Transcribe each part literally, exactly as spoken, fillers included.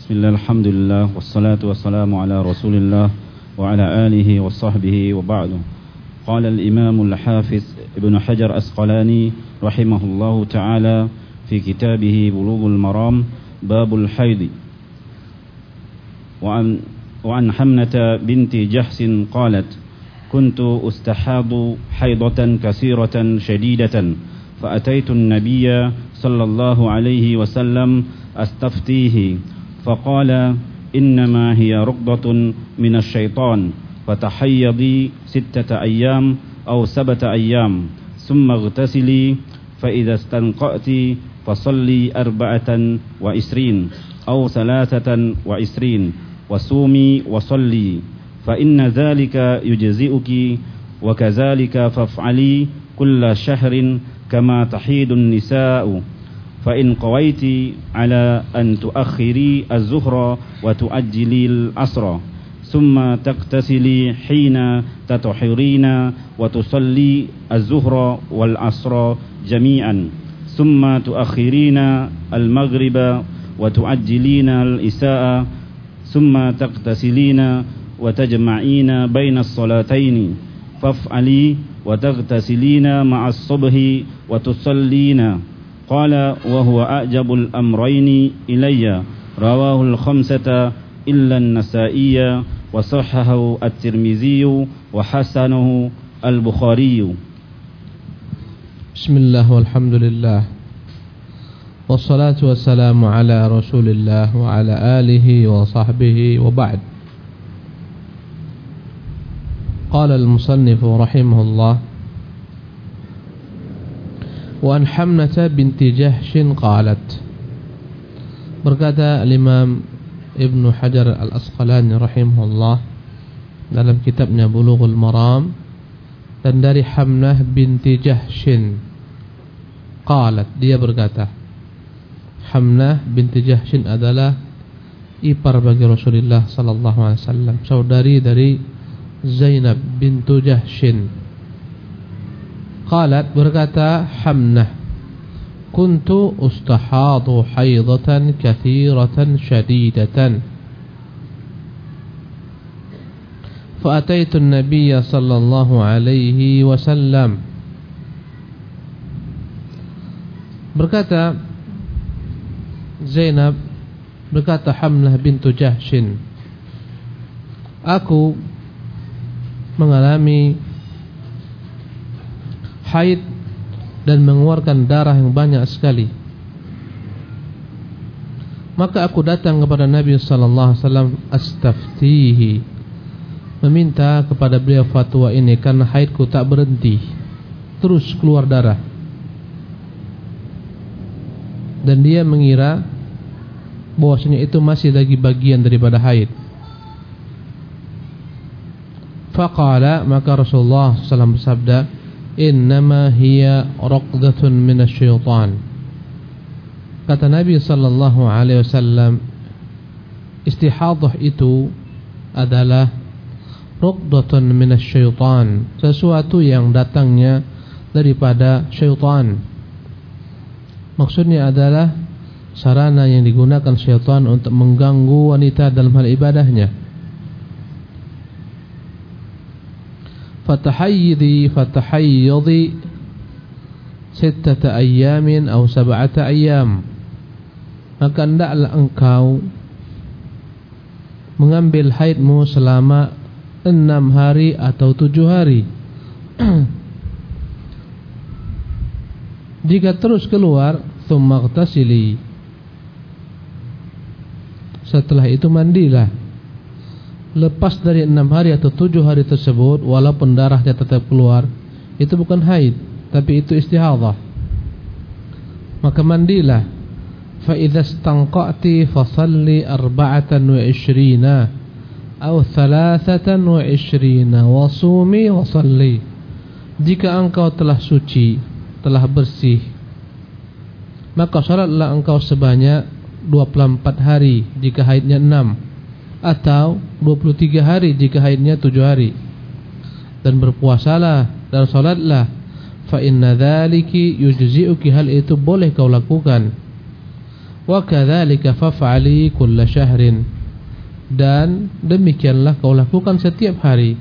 Bismillah, alhamdulillah, wassalatu wassalamu ala rasulillah wa ala alihi wa sahbihi wa ba'du. Qala al-imam al-hafiz Ibn Hajar Asqalani rahimahullahu ta'ala fi kitabih Bulughul Maram babul haid. Wa an wa an Hamnata binti Jahsin qalat kuntu ustahadu haidatan katsiratan shadidatan fa ataitu an-nabiyya sallallahu alaihi wasallam astaftihi فقال إنما هي رقدة من الشيطان فتحيضي ستة أيام أو سبعة أيام ثم اغتسلي فإذا استنقأت فصلي أربعة وعشرين أو ثلاثة وعشرين وصومي وصلي فإن ذلك يجزئك وكذلك فافعلي كل شهر كما تحيض النساء فإن قويت على أن تؤخري الظهر وتؤجلي العصر ثم تغتسلي حين تطهرين وتصلي الظهر والعصر جميعا ثم تؤخرين المغرب وتؤجلين العشاء ثم تغتسلين وتجمعين بين الصلاتين فافعلي وتغتسلين مع الصبح وتصلين. Qala wa huwa a'jabul amrayni ilayya rawahu al-khamsata illa an-Nasa'iyya wa sahhahu at-Tirmidzi wa hasanahu al-Bukhari. Bismillah walhamdulillah wassalatu wassalamu ala Rasulillah wa ala alihi wa sahbihi wa ba'd. Qala al-musannif rahimahullah wa an Hamnata binti Jahshin qalat, berkata Imam Ibnu Hajar Al-Asqalani rahimahullah dalam kitabnya Bulughul Maram, dan dari Hamnah binti Jahshin qalat, dia berkata. Hamnah binti Jahshin adalah ipar bagi Rasulullah sallallahu alaihi wasallam, saudari dari Zainab bintu Jahshin. Qalat, berkata Hamnah, kuntu ustahadu haidatan kathiratan shadidatan fa ataitu an-nabiyya sallallahu alaihi wasallam. Berkata Zainab, berkata Hamnah bintu Jahshin, aku mengalami haid dan mengeluarkan darah yang banyak sekali. Maka aku datang kepada Nabi sallallahu alaihi wasallam astaftihi, meminta kepada beliau fatwa ini karena haidku tak berhenti, terus keluar darah. Dan dia mengira bahwasanya itu masih lagi bagian daripada haid. Faqala, maka Rasulullah sallallahu alaihi wasallam bersabda, innama hiya raqdatun minasyaitan. Kata Nabi sallallahu alaihi wasallam, istihadah itu adalah raqdatun minasyaitan, sesuatu yang datangnya daripada syaitan. Maksudnya adalah sarana yang digunakan syaitan untuk mengganggu wanita dalam hal ibadahnya. Fatahayyidi fatahayyidi sittata ayyamin atau sab'ata ayyam, maka hendaklah engkau mengambil haidmu selama enam hari atau tujuh hari. Jika terus keluar, thumma ightasili, setelah itu mandilah. Lepas dari enam hari atau tujuh hari tersebut, walaupun darahnya tetap keluar, itu bukan haid, tapi itu istihadah. Maka mandilah. Fa idza istanqati fasalli arba'atan wa ishrina aw thalathatan wa ishrina wa sumi wa salli. Jika engkau telah suci, telah bersih, maka salatlah engkau sebanyak dua puluh empat hari jika haidnya enam, atau dua puluh tiga hari jika haidnya tujuh hari. Dan berpuasalah dan salatlah. Fa inna dzaliki yujzi'uki, hal itu boleh kau lakukan. Wa kadzalika faf'ali kulla syahrin, dan demikianlah kau lakukan setiap hari,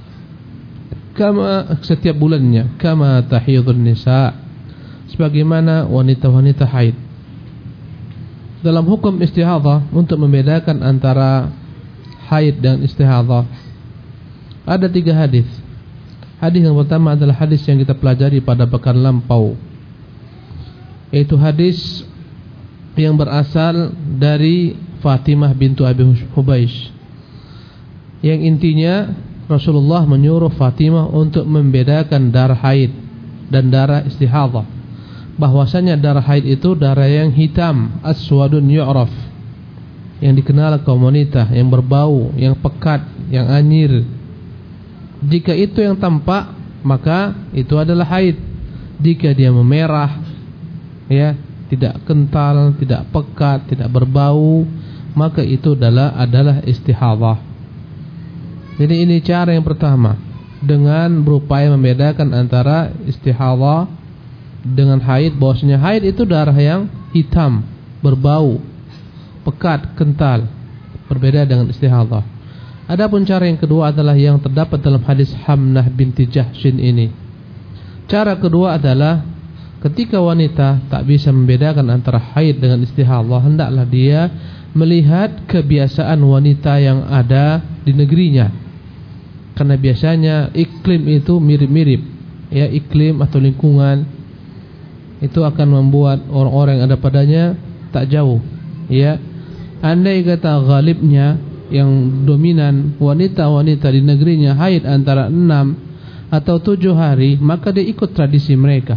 kama setiap bulannya, kama tahidun nisa, sebagaimana wanita-wanita haid. Dalam hukum istihadhah, untuk membedakan antara haid dan istihadhah, ada tiga hadis. Hadis yang pertama adalah hadis yang kita pelajari pada pekan lampau, yaitu hadis yang berasal dari Fatimah bintu Abi Hubaish, yang intinya Rasulullah menyuruh Fatimah untuk membedakan darah haid dan darah istihadhah. Bahwasanya darah haid itu darah yang hitam, aswadun yu'raf, yang dikenal kaum wanita, yang berbau, yang pekat, yang anyir. Jika itu yang tampak, maka itu adalah haid. Jika dia memerah, ya, tidak kental, tidak pekat, tidak berbau, maka itu adalah adalah istihadhah. Jadi ini cara yang pertama, dengan berupaya membedakan antara istihadhah dengan haid. Bahwasanya haid itu darah yang hitam, berbau, pekat, kental, berbeda dengan istihadhah. Adapun cara yang kedua adalah yang terdapat dalam hadis Hamnah binti Jahshin ini. Cara kedua adalah ketika wanita tak bisa membedakan antara haid dengan istihadhah, hendaklah dia melihat kebiasaan wanita yang ada di negerinya. Karena biasanya iklim itu mirip-mirip, ya, iklim atau lingkungan itu akan membuat orang-orang yang ada padanya tak jauh, ya. Andai kata ghalibnya yang dominan wanita-wanita di negerinya haid antara enam atau tujuh hari, maka dia ikut tradisi mereka.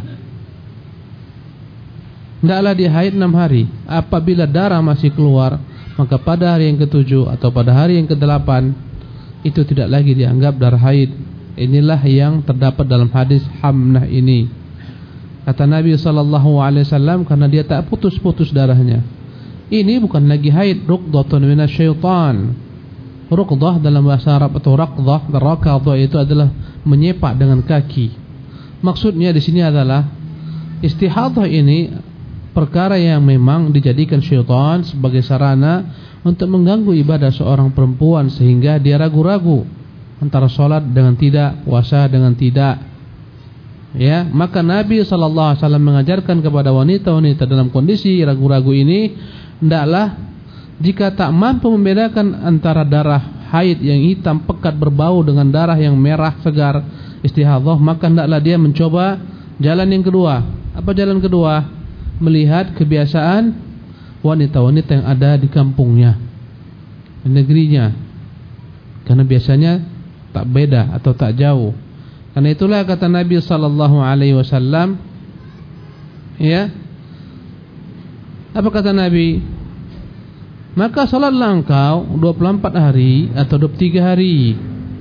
Hendaklah dia haid enam hari. Apabila darah masih keluar, maka pada hari yang ketujuh atau pada hari yang kedelapan itu tidak lagi dianggap darah haid. Inilah yang terdapat dalam hadis Hamnah ini. Kata Nabi sallallahu alaihi wasallam, karena dia tak putus-putus darahnya, ini bukan lagi haid, ruqdatun minasyaitan. Ruqdah dalam bahasa Arab atau raqdah, raqadha itu adalah menyepak dengan kaki. Maksudnya di sini adalah istihadhah ini perkara yang memang dijadikan syaitan sebagai sarana untuk mengganggu ibadah seorang perempuan, sehingga dia ragu-ragu antara sholat dengan tidak, puasa dengan tidak. Ya, maka Nabi sallallahu alaihi wasallam mengajarkan kepada wanita-wanita dalam kondisi ragu-ragu ini, hendaklah jika tak mampu membedakan antara darah haid yang hitam pekat berbau dengan darah yang merah segar istihadhah, maka hendaklah dia mencoba jalan yang kedua. Apa jalan kedua? Melihat kebiasaan wanita-wanita yang ada di kampungnya, di negerinya. Karena biasanya tak beda atau tak jauh. Karena itulah kata Nabi sallallahu alaihi wasallam, ya, apa kata Nabi? Maka salatlah engkau dua puluh empat hari atau dua puluh tiga hari.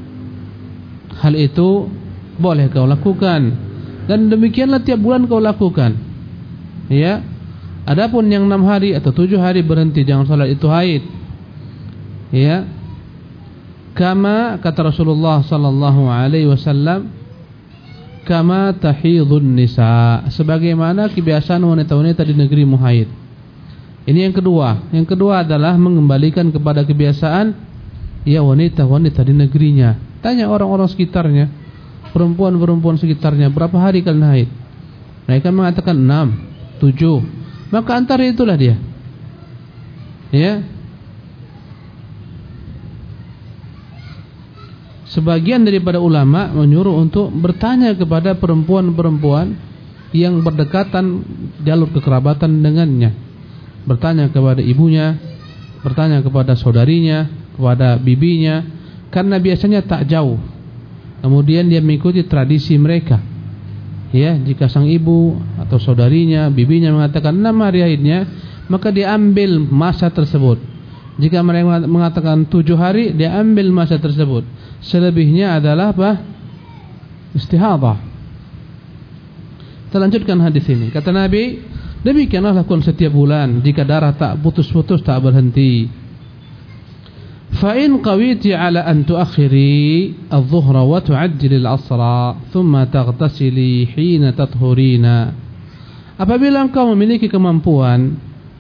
Hal itu boleh kau lakukan, dan demikianlah tiap bulan kau lakukan. Ya, adapun yang enam hari atau tujuh hari berhenti, jangan salat, itu haid. Ya, kama kata Rasulullah sallallahu alaihi wasallam, kama tahidun nisa, sebagaimana kebiasaan wanita-wanita di negerimu haid. Ini yang kedua. Yang kedua adalah mengembalikan kepada kebiasaan, ya, wanita-wanita di negerinya. Tanya orang-orang sekitarnya, perempuan-perempuan sekitarnya, berapa hari kalian haid? Mereka mengatakan enam, tujuh. Maka antara itulah dia, ya. Sebagian daripada ulama menyuruh untuk bertanya kepada perempuan-perempuan yang berdekatan jalur kekerabatan dengannya. Bertanya kepada ibunya, bertanya kepada saudarinya, kepada bibinya, karena biasanya tak jauh. Kemudian dia mengikuti tradisi mereka. Ya, jika sang ibu atau saudarinya, bibinya mengatakan enam hari haidnya, maka dia ambil masa tersebut. Jika mereka mengatakan tujuh hari, dia ambil masa tersebut. Selebihnya adalah apa? Istihadhah. Kita lanjutkan hadis ini. Kata Nabi, demikianlah lakukan setiap bulan jika darah tak putus-putus, tak berhenti. Fa in qawiti ala an tuakhiri adh-dhuhra wa tu'ajjili al-'asra thumma taghtasili hina tathurina. Apabila engkau memiliki kemampuan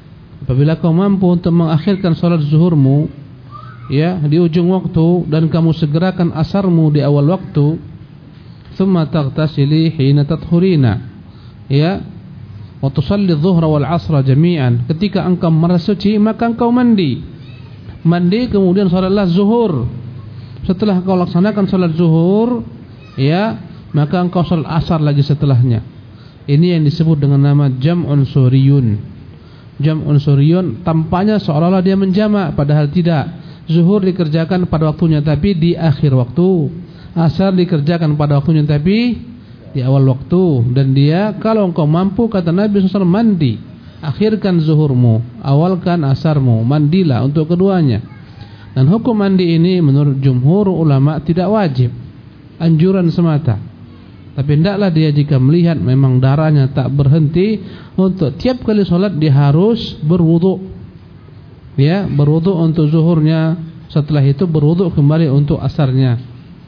Apabila kau mampu untuk mengakhirkan salat zuhurmu ya di ujung waktu dan kamu segerakan asarmu di awal waktu, thumma taghtasili hina tadhurina ya wa tusalli dhuhra wal asra jami'an. Ketika engkau merasa suci maka engkau mandi. Mandi kemudian salatlah zuhur. Setelah kau laksanakan salat zuhur ya, maka engkau salat asar lagi setelahnya. Ini yang disebut dengan nama jam'un suriyun. Jam'un suriyun tampaknya seolah-olah dia menjamak, padahal tidak. Zuhur dikerjakan pada waktunya tapi di akhir waktu. Asar dikerjakan pada waktunya tapi di awal waktu. Dan dia kalau engkau mampu, kata Nabi shallallahu alaihi wasallam, mandi. Akhirkan zuhurmu, awalkan asarmu, mandilah untuk keduanya. Dan hukum mandi ini menurut jumhur ulama tidak wajib, anjuran semata. Tapi hendaklah dia jika melihat memang darahnya tak berhenti, untuk tiap kali sholat dia harus berwudu. Ya, berwudu untuk zuhurnya, setelah itu berwudu kembali untuk asarnya.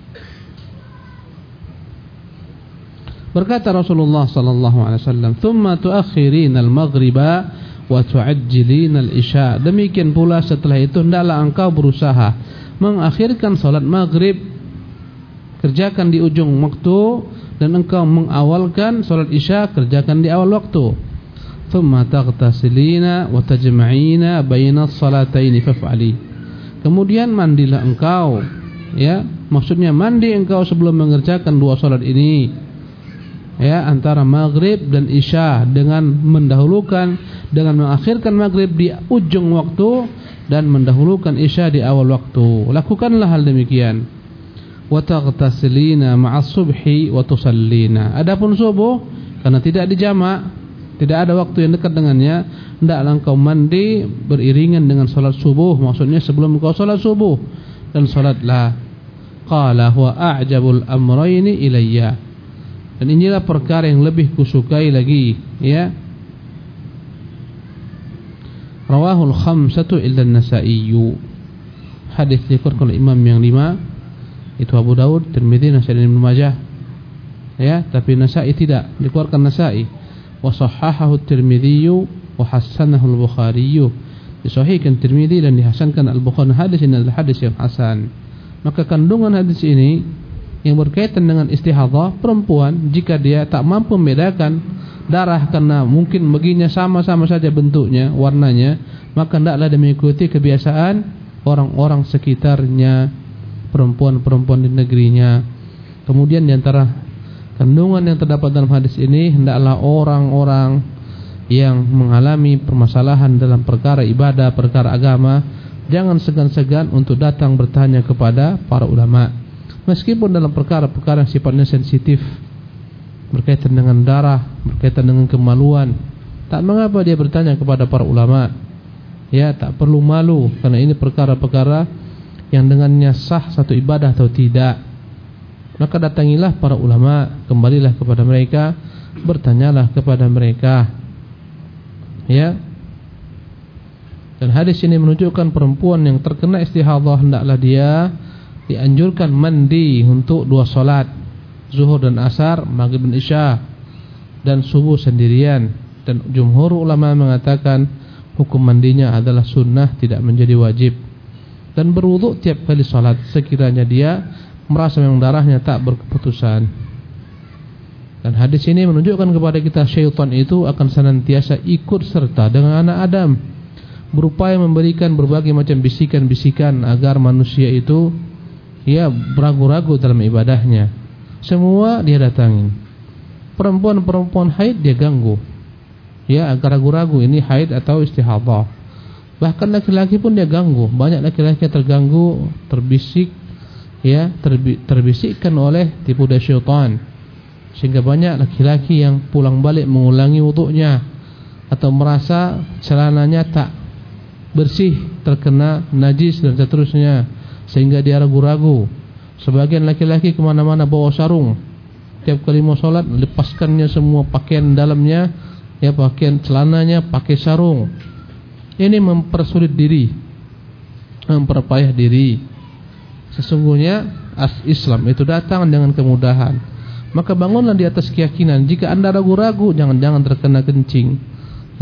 Berkata Rasulullah sallallahu alaihi wasallam, "Tsumma tu'akhirina al-maghriba wa tu'ajjilina al-isya." Demikian pula setelah itu hendaklah engkau berusaha mengakhirkan salat maghrib, kerjakan di ujung waktu, dan engkau mengawalkan salat isya, kerjakan di awal waktu. Thumma taghtasilina wa tajma'ina baina as-salataini faf'ali. Kemudian mandilah engkau, ya, maksudnya mandi engkau sebelum mengerjakan dua salat ini, ya, antara maghrib dan isya, dengan mendahulukan, dengan mengakhirkan maghrib di ujung waktu dan mendahulukan isya di awal waktu. Lakukanlah hal demikian. Wa taghtasilina ma'as subhi wa tusallina. Adapun subuh karena tidak dijamak, tidak ada waktu yang dekat dengannya, hendaklah engkau mandi beriringan dengan salat subuh, maksudnya sebelum engkau salat subuh, dan salatlah. Qala huwa a'jabul amrayni ilayya. Dan inilah perkara yang lebih kusukai lagi, ya. Rawahul khamsatu illa an-Nasa'i. Hadis dikeluarkan oleh imam yang lima, itu Abu Daud, Tirmidzi, Nasa'i dan Ibnu Majah. Ya, tapi Nasa'i tidak, dikeluarkan Nasa'i. Wa sahahahu Tirmidzi wa hasanahu Al-Bukhari. Disahihkan Tirmidzi dan dihasankan Al-Bukhari. Hadis ini adalah hadis yang hasan. Maka kandungan hadis ini yang berkaitan dengan istihadhah perempuan, jika dia tak mampu membedakan darah karena mungkin baginya sama-sama saja bentuknya, warnanya, maka hendaklah dia mengikuti kebiasaan orang-orang sekitarnya, perempuan-perempuan di negerinya. Kemudian di antara kandungan yang terdapat dalam hadis ini, hendaklah orang-orang yang mengalami permasalahan dalam perkara ibadah, perkara agama, jangan segan-segan untuk datang bertanya kepada para ulama. Meskipun dalam perkara-perkara yang sifatnya sensitif, berkaitan dengan darah, berkaitan dengan kemaluan, tak mengapa dia bertanya kepada para ulama. Ya, tak perlu malu, karena ini perkara-perkara yang dengannya sah satu ibadah atau tidak. Maka datangilah para ulama, kembalilah kepada mereka, bertanyalah kepada mereka. Ya. Dan hadis ini menunjukkan perempuan yang terkena istihadhah hendaklah dia dianjurkan mandi untuk dua solat, zuhur dan asar, maghrib dan isya, dan subuh sendirian. Dan jumhur ulama mengatakan hukum mandinya adalah sunnah, tidak menjadi wajib. Dan berwudu tiap kali solat sekiranya dia merasa memang darahnya tak berkeputusan. Dan hadis ini menunjukkan kepada kita syaitan itu akan senantiasa ikut serta dengan anak Adam, berupaya memberikan berbagai macam bisikan-bisikan agar manusia itu ya beragu-ragu dalam ibadahnya. Semua dia datangin. Perempuan-perempuan haid dia ganggu, ya, agar ragu-ragu ini haid atau istihadhah. Bahkan laki-laki pun dia ganggu. Banyak laki-laki terganggu, terbisik, ya, terbi terbisikkan oleh tipu daya syaitan. Sehingga banyak laki-laki yang pulang balik mengulangi wudunya, atau merasa celananya tak bersih, terkena najis dan seterusnya, sehingga dia ragu-ragu. Sebagian laki-laki kemana-mana bawa sarung, tiap kali mau sholat lepaskannya semua pakaian dalamnya, ya, pakaian celananya pakai sarung. Ini mempersulit diri, memperpayah diri. Sesungguhnya as Islam itu datang dengan kemudahan. Maka bangunlah di atas keyakinan. Jika anda ragu-ragu, jangan-jangan terkena kencing, ya,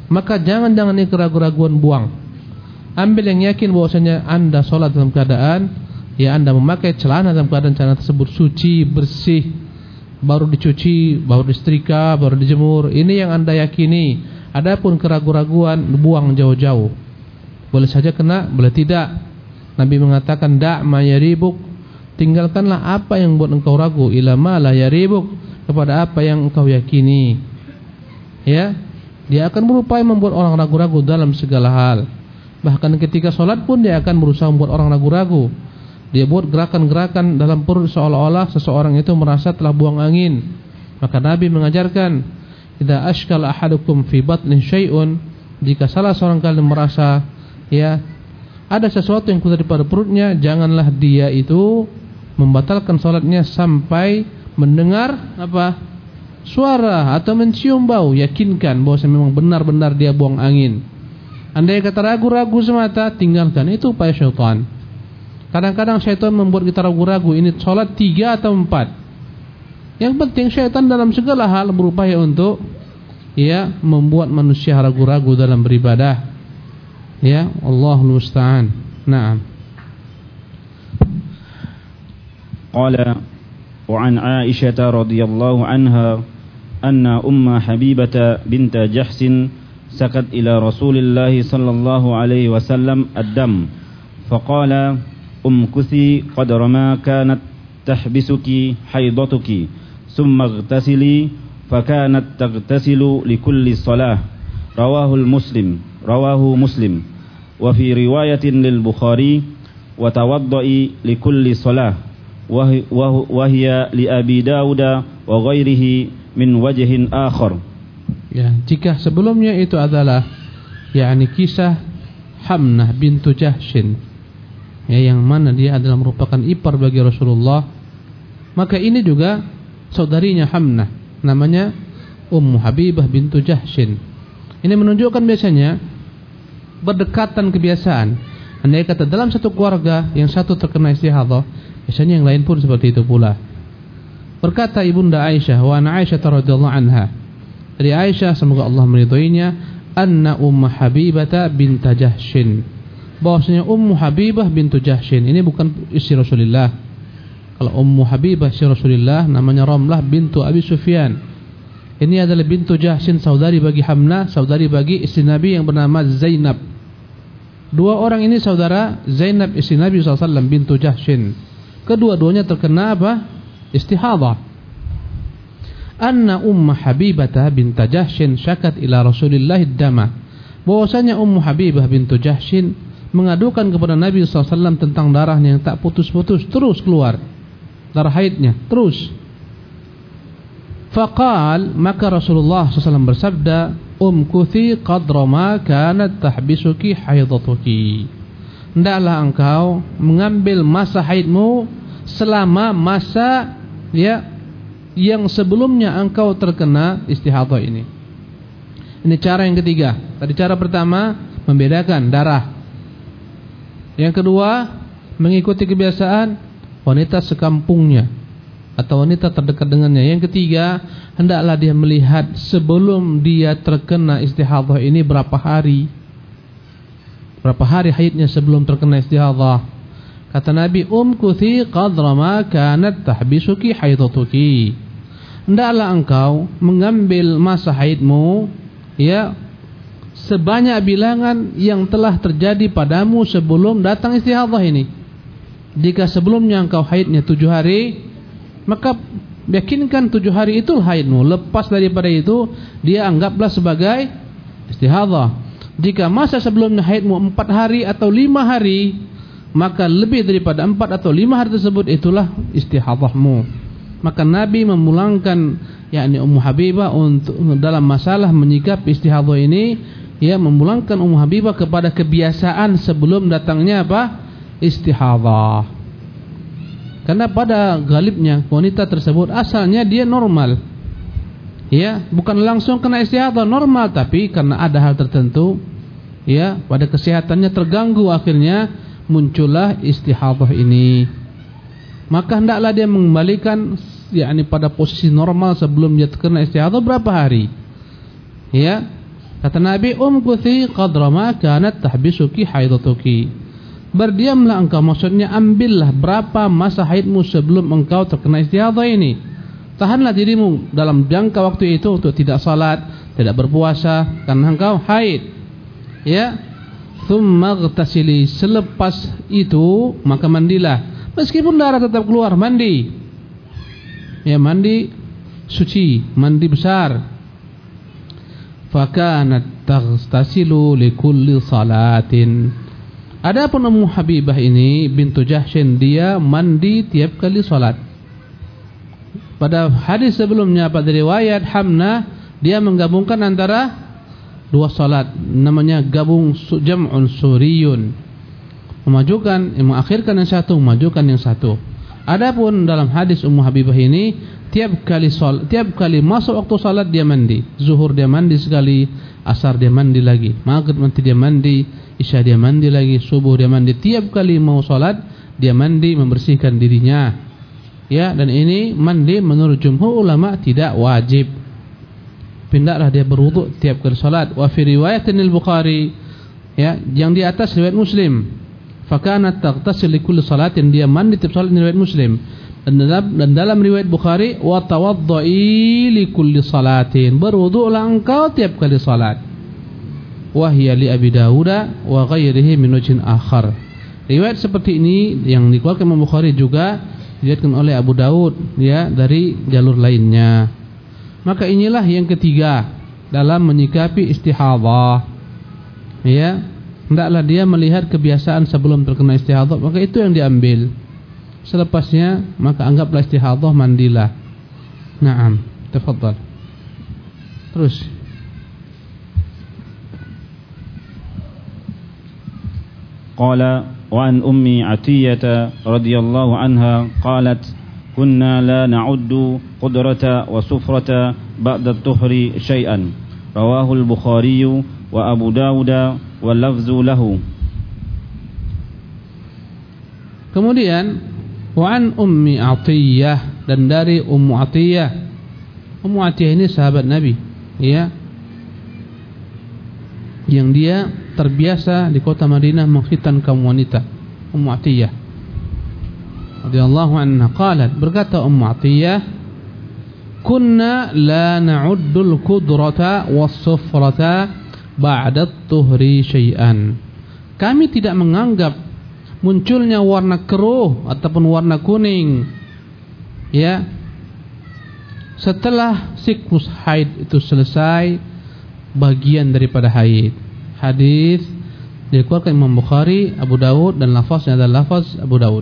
Maka jangan-jangan ini keraguan-raguan, buang. Ambil yang yakin bahwasanya Anda sholat dalam keadaan, ya Anda memakai celana dalam keadaan celana tersebut suci, bersih, baru dicuci, baru disetrika, baru dijemur. Ini yang Anda yakini. Adapun keraguan-raguan, buang jauh-jauh. Boleh saja kena, boleh tidak. Nabi mengatakan, da' ma yaribuk, tinggalkanlah apa yang buat engkau ragu, ila ma la yaribuk, kepada apa yang engkau yakini. Ya, dia akan berupaya membuat orang ragu-ragu dalam segala hal. Bahkan ketika sholat pun dia akan berusaha membuat orang ragu-ragu. Dia buat gerakan-gerakan dalam perut seolah-olah seseorang itu merasa telah buang angin. Maka Nabi mengajarkan, idza ashkala ahadukum fi batni syai'un, jika salah seorang kalian merasa ya ada sesuatu yang keluar pada perutnya, janganlah dia itu membatalkan sholatnya sampai mendengar apa? Suara atau mencium bau. Yakinkan bahwa memang benar-benar dia buang angin. Andai kata ragu-ragu semata, tinggalkan. Itu upaya syaitan. Kadang-kadang syaitan membuat kita ragu-ragu, ini sholat tiga atau empat. Yang penting syaitan dalam segala hal berupaya untuk ya membuat manusia ragu-ragu dalam beribadah. Ya, Allahul musta'an. Naam. Qala wa an Aisyah radhiyallahu anha anna umma Habibah bint Jahsin sakat ila Rasulillah sallallahu alaihi wasallam ad-dam faqala umkuthi qadra ma kanat tahbisuki haidatuki thumma ightasili fakanat taghtasilu likulli salah rawahu muslim rawahu muslim wa fi riwayatin lil Bukhari wa tawaddai likulli salah wa hiya li Abi Dawud wa ghairihi min wajhin akhar. Ya, jika sebelumnya itu adalah yakni kisah Hamnah bintu Jahshin, ya, yang mana dia adalah merupakan ipar bagi Rasulullah, maka ini juga saudarinya Hamnah, namanya Ummu Habibah bintu Jahshin. Ini menunjukkan biasanya berdekatan kebiasaan. Andai kata dalam satu keluarga yang satu terkena istihadhah, biasanya yang lain pun seperti itu pula. Berkata ibunda Aisyah, wa ana Aisyah radhiyallahu anha, dari Aisyah semoga Allah meridhoinya, anna Ummu Habibah bint Jahshin, bahwasanya Ummu Habibah bintu Jahshin ini bukan istri Rasulullah. Kalau Ummu Habibah istri Rasulullah namanya Ramlah bintu Abi Sufyan. Ini adalah bintu Jahshin, saudari bagi Hamnah, saudari bagi istri Nabi yang bernama Zainab. Dua orang ini saudara. Zainab istri Nabi sallallahu alaihi wasallam bintu Jahshin. Kedua-duanya terkena apa? Istihadhah. Anna Ummu Habibah bint Jahshin syakat ila Rasulillah ad-dama, bahwasanya Ummu Habibah bintu Jahshin mengadukan kepada Nabi sallallahu alaihi wasallam tentang darahnya yang tak putus-putus, terus keluar darah haidnya terus. Faqal, maka Rasulullah sallallahu alaihi wasallam bersabda, umkuthi qadra ma kanat tahbisuki haidatuki, hendaklah engkau mengambil masa haidmu selama masa ya yang sebelumnya engkau terkena istihadhah ini. Ini cara yang ketiga. Tadi cara pertama membedakan darah. Yang kedua mengikuti kebiasaan wanita sekampungnya atau wanita terdekat dengannya. Yang ketiga hendaklah dia melihat sebelum dia terkena istihadhah ini berapa hari. Berapa hari haidnya sebelum terkena istihadhah. Kata Nabi, umkuthi qadra ma kanat tahbisuki haidatuki, hendaklah engkau mengambil masa haidmu ya sebanyak bilangan yang telah terjadi padamu sebelum datang istihadhah ini. Jika sebelumnya engkau haidnya tujuh hari, maka yakinkan tujuh hari itu haidmu. Lepas daripada itu, dia anggaplah sebagai istihadhah. Jika masa sebelumnya haidmu empat hari atau lima hari, maka lebih daripada empat atau lima hari tersebut itulah istihadhahmu. Maka Nabi memulangkan yakni Ummu Habibah untuk dalam masalah menyikapi istihadhah ini, ya, memulangkan Ummu Habibah kepada kebiasaan sebelum datangnya apa? Istihadhah. Karena pada galibnya wanita tersebut asalnya dia normal. Ya, bukan langsung kena istihadhah, normal, tapi karena ada hal tertentu ya pada kesehatannya terganggu, akhirnya muncullah istihadhah ini. Maka hendaklah dia mengembalikan yakni pada posisi normal sebelum dia terkena istihadhah berapa hari. Ya. Kata Nabi, umkuthi qadra ma kanat tahbisuki haidatuki. Berdiamlah engkau, maksudnya ambillah berapa masa haidmu sebelum engkau terkena istihadhah ini. Tahanlah dirimu dalam jangka waktu itu untuk tidak salat, tidak berpuasa karena engkau haid. Ya. Tsumma ightasili, selepas itu maka mandilah. Meskipun darah tetap keluar, mandi. Ya, mandi suci, mandi besar. Fakanat taghtasilu likulli salatin. Adapun Ummu Habibah ini bintu Jahsyin, dia mandi tiap kali salat. Pada hadis sebelumnya pada riwayat Hamnah, dia menggabungkan antara dua salat, namanya gabung jam'un suriyun. Memajukan, mengakhirkan yang satu, memajukan yang satu. Adapun dalam hadis Ummu Habibah ini, tiap kali sol, tiap kali masuk waktu salat dia mandi. Zuhur dia mandi sekali, asar dia mandi lagi, maghrib nanti dia mandi, isya dia mandi lagi, subuh dia mandi. Tiap kali mau salat dia mandi, membersihkan dirinya. Ya, dan ini mandi menurut jumhur ulama tidak wajib. Pindahlah dia berwudu tiap kali salat. Wa fi riwayatin al-Bukhari, ya, yang di atas riwayat Muslim, fakanat taghtasil li kulli salatin, dia mandi tiap salat, riwayat Muslim. Dan dalam, dan dalam riwayat Bukhari, wa tawaddai li kulli salatin, berwudulah engkau tiap kali salat. Wa hiya li Abi Dawud wa ghairihi min wajhin akhar. Riwayat seperti ini yang dikeluarkan Imam Bukhari juga diriwayatkan oleh Abu Dawud, ya, dari jalur lainnya. Maka inilah yang ketiga dalam menyikapi istihadhah. Ya, hendaklah dia melihat kebiasaan sebelum terkena istihadhah, maka itu yang diambil. Selepasnya maka anggaplah istihadhah, mandilah. Naam, tafadhal. Terus. Qala wa an ummi Atiyah radhiyallahu anha qalat kunna la na'uddu qudrata wa sufrata ba'da at-tuhri syai'an. Rawahu al-Bukhari wa Abu Dawud wa lafzu lahu. Kemudian wa an ummi Atiyah, dan dari Ummu Atiyah. Ummu Atiyah ini sahabat Nabi, ya, yang dia terbiasa di kota Madinah mengkhitan kaum wanita. Ummu Atiyah radhiyallahu anha qalat, berkata Ummu Atiyah, kunna la na'uddul qudrata was-sufrata ba'da at-tuhri syai'an. Kami tidak menganggap munculnya warna keruh ataupun warna kuning, ya, setelah siklus haid itu selesai, bagian daripada haid. Hadis dikeluarkan Imam Bukhari, Abu Dawud, dan lafaznya adalah lafaz Abu Dawud.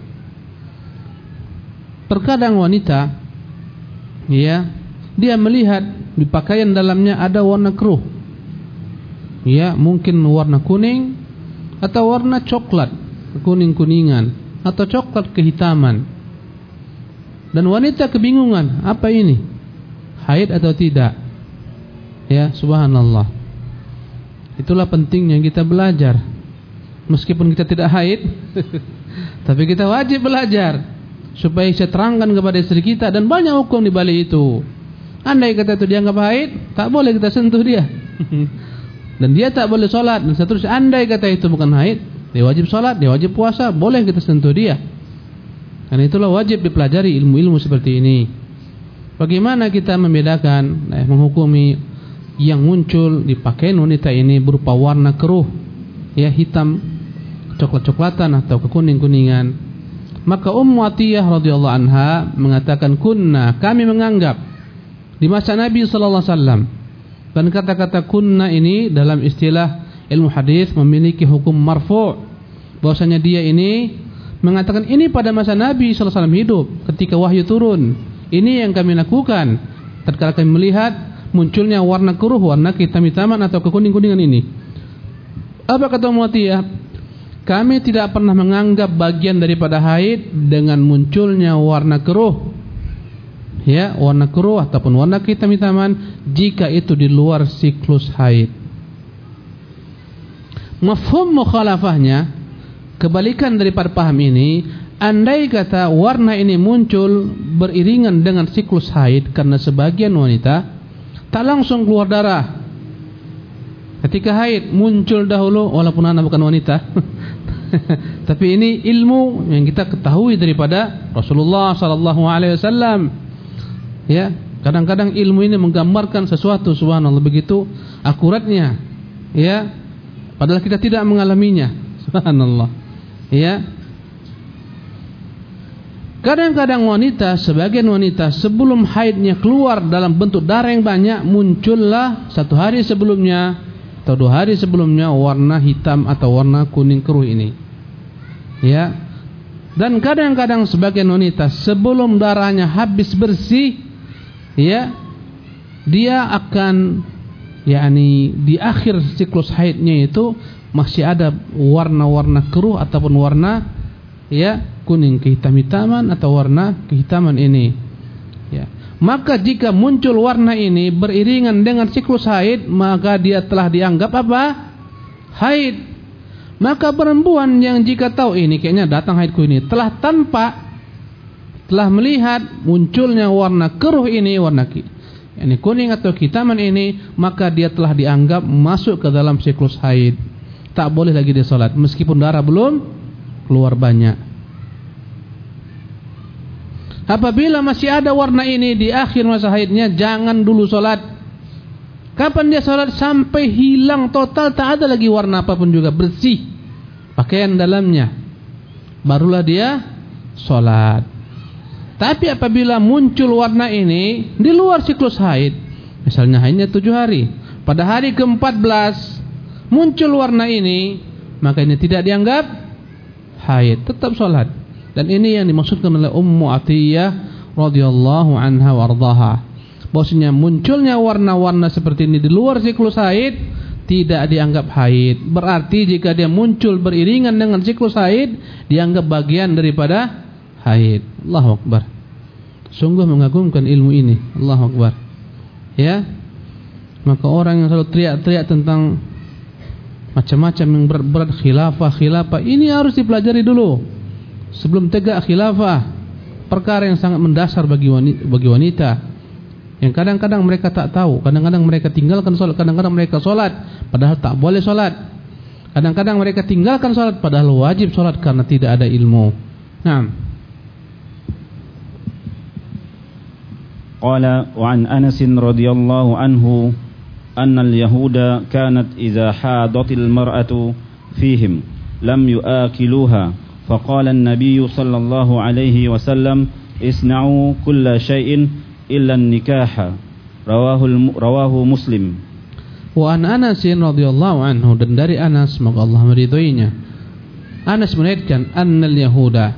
Terkadang wanita, ya, dia melihat di pakaian dalamnya ada warna keruh, ya, mungkin warna kuning atau warna coklat, kuning-kuningan, atau coklat kehitaman. Dan wanita kebingungan, apa ini? Haid atau tidak? Ya, subhanallah. Itulah pentingnya kita belajar. Meskipun kita tidak haid, tapi kita wajib belajar supaya bisa terangkan kepada istri kita, dan banyak hukum di balik itu. Andai kata itu dianggap haid, tak boleh kita sentuh dia. Dan dia tak boleh sholat, dan seterusnya. Andai kata itu bukan haid, dia wajib sholat, dia wajib puasa, boleh kita sentuh dia. Karena itulah wajib dipelajari ilmu-ilmu seperti ini. Bagaimana kita membedakan, eh, menghukumi yang muncul di pakaian wanita ini berupa warna keruh, ya, hitam, coklat-coklatan atau kekuning-kuningan. Maka Ummu Atiyah radhiyallahu anha mengatakan, kunna, kami menganggap di masa Nabi sallallahu alaihi wasallam. Dan kata-kata kunna ini dalam istilah ilmu hadis memiliki hukum marfu', bahwasanya dia ini mengatakan ini pada masa Nabi sallallahu alaihi wasallam hidup ketika wahyu turun. Ini yang kami lakukan tatkala kami melihat munculnya warna keruh, warna kehitam-hitaman atau kekuning-kuningan ini. Apa kata Ummu Atiyah? Kami tidak pernah menganggap bagian daripada haid dengan munculnya warna keruh, ya, warna keruh ataupun warna kehitam-hitaman jika itu di luar siklus haid. Mafhum mukhalafahnya, kebalikan daripada paham ini, andai kata warna ini muncul beriringan dengan siklus haid, karena sebagian wanita tak langsung keluar darah, Ketika haid muncul dahulu, walaupun anak bukan wanita. Tapi ini ilmu yang kita ketahui daripada Rasulullah sallallahu alaihi wasallam. Ya, kadang-kadang ilmu ini menggambarkan sesuatu, subhanallah, begitu akuratnya. Ya, padahal kita tidak mengalaminya. Subhanallah. Ya. Kadang-kadang wanita, sebagian wanita sebelum haidnya keluar dalam bentuk darah yang banyak, muncullah satu hari sebelumnya atau dua hari sebelumnya warna hitam atau warna kuning keruh ini. Ya. Dan kadang-kadang sebagian wanita sebelum darahnya habis bersih, ya, dia akan, yakni di akhir siklus haidnya itu masih ada warna-warna keruh ataupun warna, ya, kuning kehitam-hitaman atau warna kehitaman ini. Ya. Maka jika muncul warna ini beriringan dengan siklus haid, maka dia telah dianggap apa? Haid. Maka perempuan yang jika tahu ini kayaknya datang haidku ini, telah tampak, telah melihat munculnya warna keruh ini, warna ini kuning atau kehitaman ini, maka dia telah dianggap masuk ke dalam siklus haid. Tak boleh lagi dia salat meskipun darah belum keluar banyak. Apabila masih ada warna ini di akhir masa haidnya, jangan dulu solat. Kapan dia solat? Sampai hilang total, tak ada lagi warna apapun juga, bersih pakaian dalamnya, barulah dia solat. Tapi apabila muncul warna ini di luar siklus haid, misalnya haidnya tujuh hari, pada hari ke empat belas muncul warna ini, maka ini tidak dianggap haid, tetap solat. Dan ini yang dimaksudkan oleh Ummu Atiyah radhiyallahu anha wardaha. Bahwasanya munculnya warna-warna seperti ini di luar siklus haid tidak dianggap haid. Berarti jika dia muncul beriringan dengan siklus haid, dianggap bagian daripada haid. Allahu Akbar. Sungguh mengagumkan ilmu ini. Allahu Akbar. Ya. Maka orang yang selalu teriak-teriak tentang macam-macam yang berat-berat, khilafah, khilafah, ini harus dipelajari dulu sebelum tegak khilafah. Perkara yang sangat mendasar bagi wanita, bagi wanita yang kadang-kadang mereka tak tahu, kadang-kadang mereka tinggalkan solat, kadang-kadang mereka solat padahal tak boleh solat, kadang-kadang mereka tinggalkan solat padahal wajib solat karena tidak ada ilmu. Naam. Qala wa an Anas radhiyallahu anhu anna al-yahuda kanat idza hadatil mar'atu fihim lam yuakiluha. فقال النبي صلى الله عليه وسلم اصنعوا كل شيء إلا النكاح رواه رواه مسلم. Wa an Anas radhiyallahu anhu, dan dari Anas semoga Allah meridhoinya, Anas meriwayatkan annal yahuda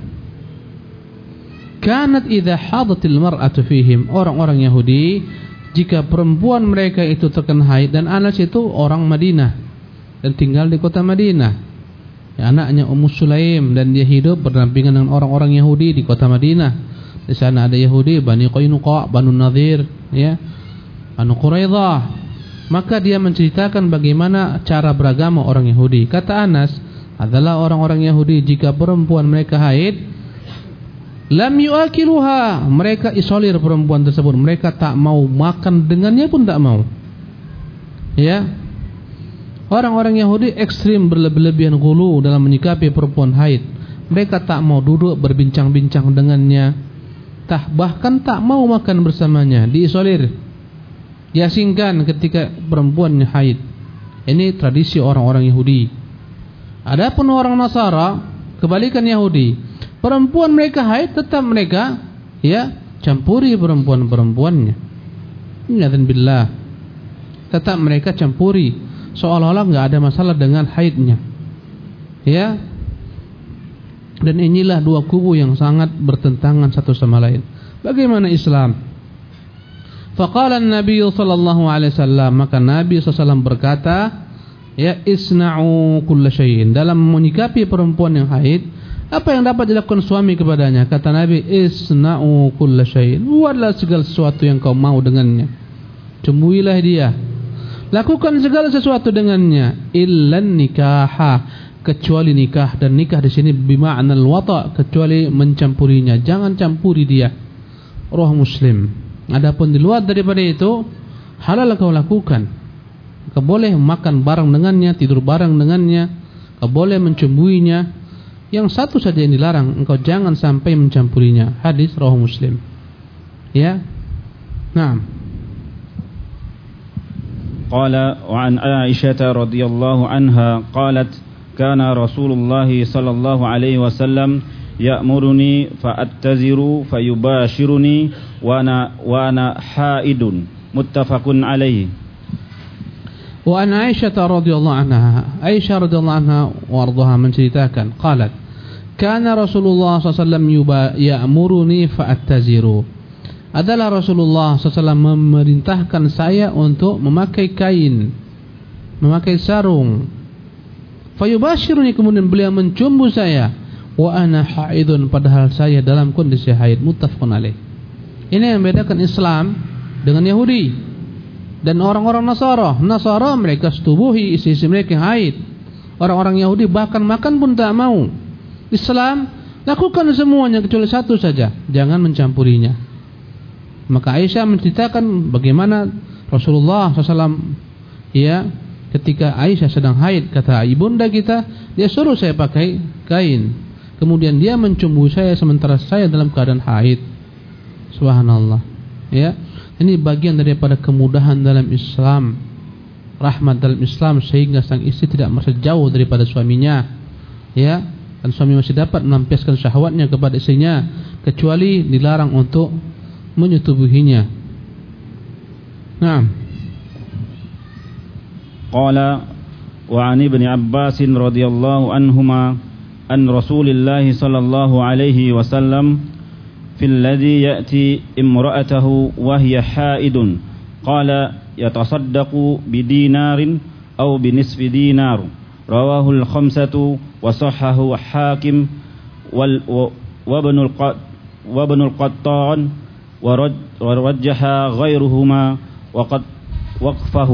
kanat idza hadatil mar'atu fihim, orang-orang Yahudi jika perempuan mereka itu terkena haid, dan Anas itu orang Madinah dan tinggal di kota Madinah. Ya, anaknya Ummu Sulaim, dan dia hidup berdampingan dengan orang-orang Yahudi di kota Madinah. Di sana ada Yahudi, Bani Qainuqa, Banu Nadir, ya, Banu Quraidah. Maka dia menceritakan bagaimana cara beragama orang Yahudi. Kata Anas, adalah orang-orang Yahudi jika perempuan mereka haid, lam yuakiluha, mereka isolir perempuan tersebut, mereka tak mau makan dengannya pun tak mau. Ya. Orang-orang Yahudi ekstrim, berlebih-lebihan, gulu dalam menyikapi perempuan haid. Mereka tak mau duduk berbincang-bincang dengannya, tak bahkan tak mau makan bersamanya, diisolir, diasingkan ketika perempuannya haid. Ini tradisi orang-orang Yahudi. Adapun orang Nasara kebalikan Yahudi, perempuan mereka haid tetap mereka, ya, campuri perempuan-perempuannya. Ingatkan billah, tetap mereka campuri, seolah-olah enggak ada masalah dengan haidnya. Ya. Dan inilah dua kubu yang sangat bertentangan satu sama lain. Bagaimana Islam? Faqala an-nabiy sallallahu alaihi wasallam, maka Nabi sallallahu alaihi wasallam berkata, ya, isna'u kulla syai'in, dalam menyikapi perempuan yang haid, apa yang dapat dilakukan suami kepadanya? Kata Nabi, isna'u kulla syai'in, buatlah segala sesuatu yang kau mau dengannya. Cembuilah dia, lakukan segala sesuatu dengannya, illan nikaha, kecuali nikah. Dan nikah di sini bima'nal wata', kecuali mencampurinya, jangan campuri dia. Roh Muslim. Adapun di luar daripada itu halal kau lakukan. Kau boleh makan bareng dengannya, tidur bareng dengannya, kau boleh mencumbuinya. Yang satu saja yang dilarang, engkau jangan sampai mencampurinya. Hadis rawahu Muslim. Ya. Naam. Qala wa an Aisyah radhiyallahu anha qalat kana Rasulullah sallallahu alaihi wasallam ya'muruni fa'attaziru fayubashiruni wa ana wa ana haidun. Muttafaqun alaihi. Wa an Aisyah radhiyallahu anha, Aisyah radhiyallahu anha warḍaha menceritakan, qalat, kana Rasulullah sallallahu alaihi wasallam ya'muruni fa'attaziru. Adalah Rasulullah sallallahu alaihi wasallam memerintahkan saya untuk memakai kain, memakai sarung. Fayubashiruni, kemudian beliau mencumbu saya, wa ana haidun, padahal saya dalam kondisi haid. Muttafaqun alaih. Ini yang membedakan Islam dengan Yahudi dan orang-orang Nasara. Nasara mereka setubuhi isi-isi mereka yang haid. Orang-orang Yahudi bahkan makan pun tak mau. Islam lakukan semuanya kecuali satu saja, jangan mencampurinya. Maka Aisyah menceritakan bagaimana Rasulullah sallallahu alaihi wasallam, ya, ketika Aisyah sedang haid, kata ibunda kita, dia suruh saya pakai kain, kemudian dia mencumbu saya sementara saya dalam keadaan haid. Subhanallah. Ya. Ini bagian daripada kemudahan dalam Islam, rahmat dalam Islam, sehingga sang istri tidak merasa jauh daripada suaminya, ya, dan suami masih dapat melampiaskan syahwatnya kepada istrinya, kecuali dilarang untuk menyetubuhinya. Naam. Qala wa an Ibnu Abbas radhiyallahu anhuma an Rasulillah sallallahu alaihi wasallam في الذي يأتي امرأته وهي حائض قال يتصدق بدينار أو بنصف دينار رواه الخمسة وصححه حاكم وابن وابن القطان ورجح غيرهما وقد وقفه.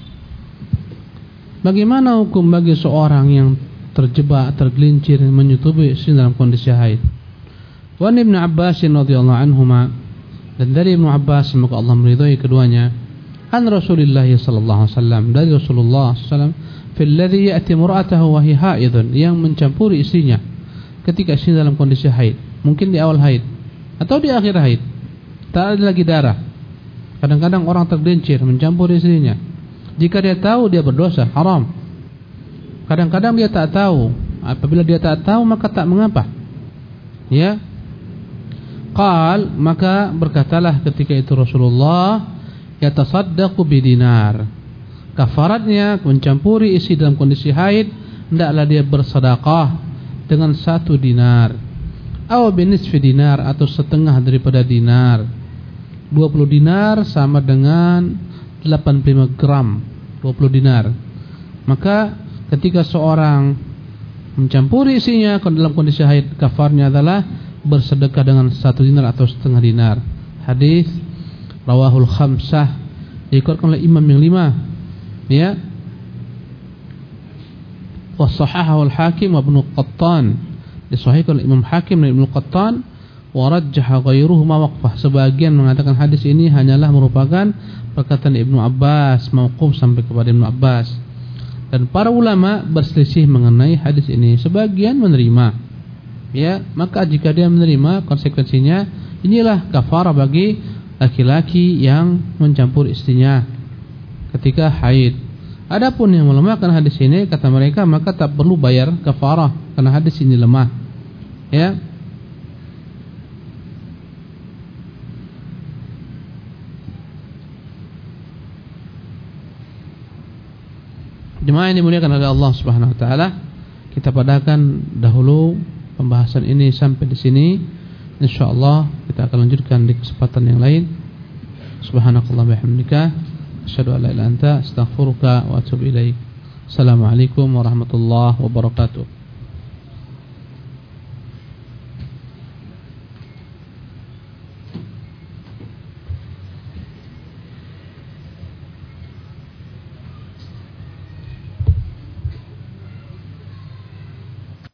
Bagaimana hukum bagi seorang yang terjebak, tergelincir menyetubuhi istri dalam kondisi haid? Wa Ibnu Abbas radhiyallahu anhuma, dan dari Ibnu Abbas semoga Allah meridhai keduanya, an Rasulullah sallallahu alaihi wasallam, dari Rasulullah sallallahu alaihi wasallam, fil ladzi ya'ti imra'atahu wa hiya haidun, yang mencampuri istrinya ketika istrinya dalam kondisi haid, mungkin di awal haid atau di akhir haid, tak ada lagi darah. Kadang-kadang orang tergelincir mencampuri istrinya. Jika dia tahu, dia berdosa, haram. Kadang-kadang dia tak tahu. Apabila dia tak tahu, maka tak mengapa. Ya. Qal, maka berkatalah ketika itu Rasulullah, yatasaddaqu bidinar. Kafaratnya mencampuri isi dalam kondisi haid, hendaklah dia bersedekah dengan satu dinar, atau binisfi dinar, atau setengah daripada dinar. Dua puluh dinar sama dengan delapan puluh lima gram. Dua puluh dinar. Maka ketika seorang mencampuri isinya dalam kondisi haid, kafarnya adalah bersedekah dengan satu dinar atau setengah dinar. Hadis rawahul khamsah, dikeluarkan oleh imam yang lima, ya. Wa sahahahu al-Hakim wa Ibnu Qattan, disahihkan oleh Imam Hakim dan Ibnu Qattan. Wa rajjaha ghairuhu ma waqfah, sebagian mengatakan hadis ini hanyalah merupakan perkataan Ibnu Abbas, mauquf sampai kepada Ibnu Abbas. Dan para ulama berselisih mengenai hadis ini. Sebagian menerima, ya, maka jika dia menerima, konsekuensinya inilah kafarah bagi laki-laki yang mencampur istrinya ketika haid. Adapun yang melemahkan hadis ini, kata mereka, maka tak perlu bayar kafarah karena hadis ini lemah, ya. Jemaah yang dimuliakan oleh Allah Subhanahu wa taala, kita padakan dahulu pembahasan ini sampai di sini. Insyaallah kita akan lanjutkan di kesempatan yang lain. Subhanakallah bihamdika, asyhadu an la ilaha illa anta, astaghfiruka wa atubu ilaik. Assalamualaikum warahmatullahi wabarakatuh.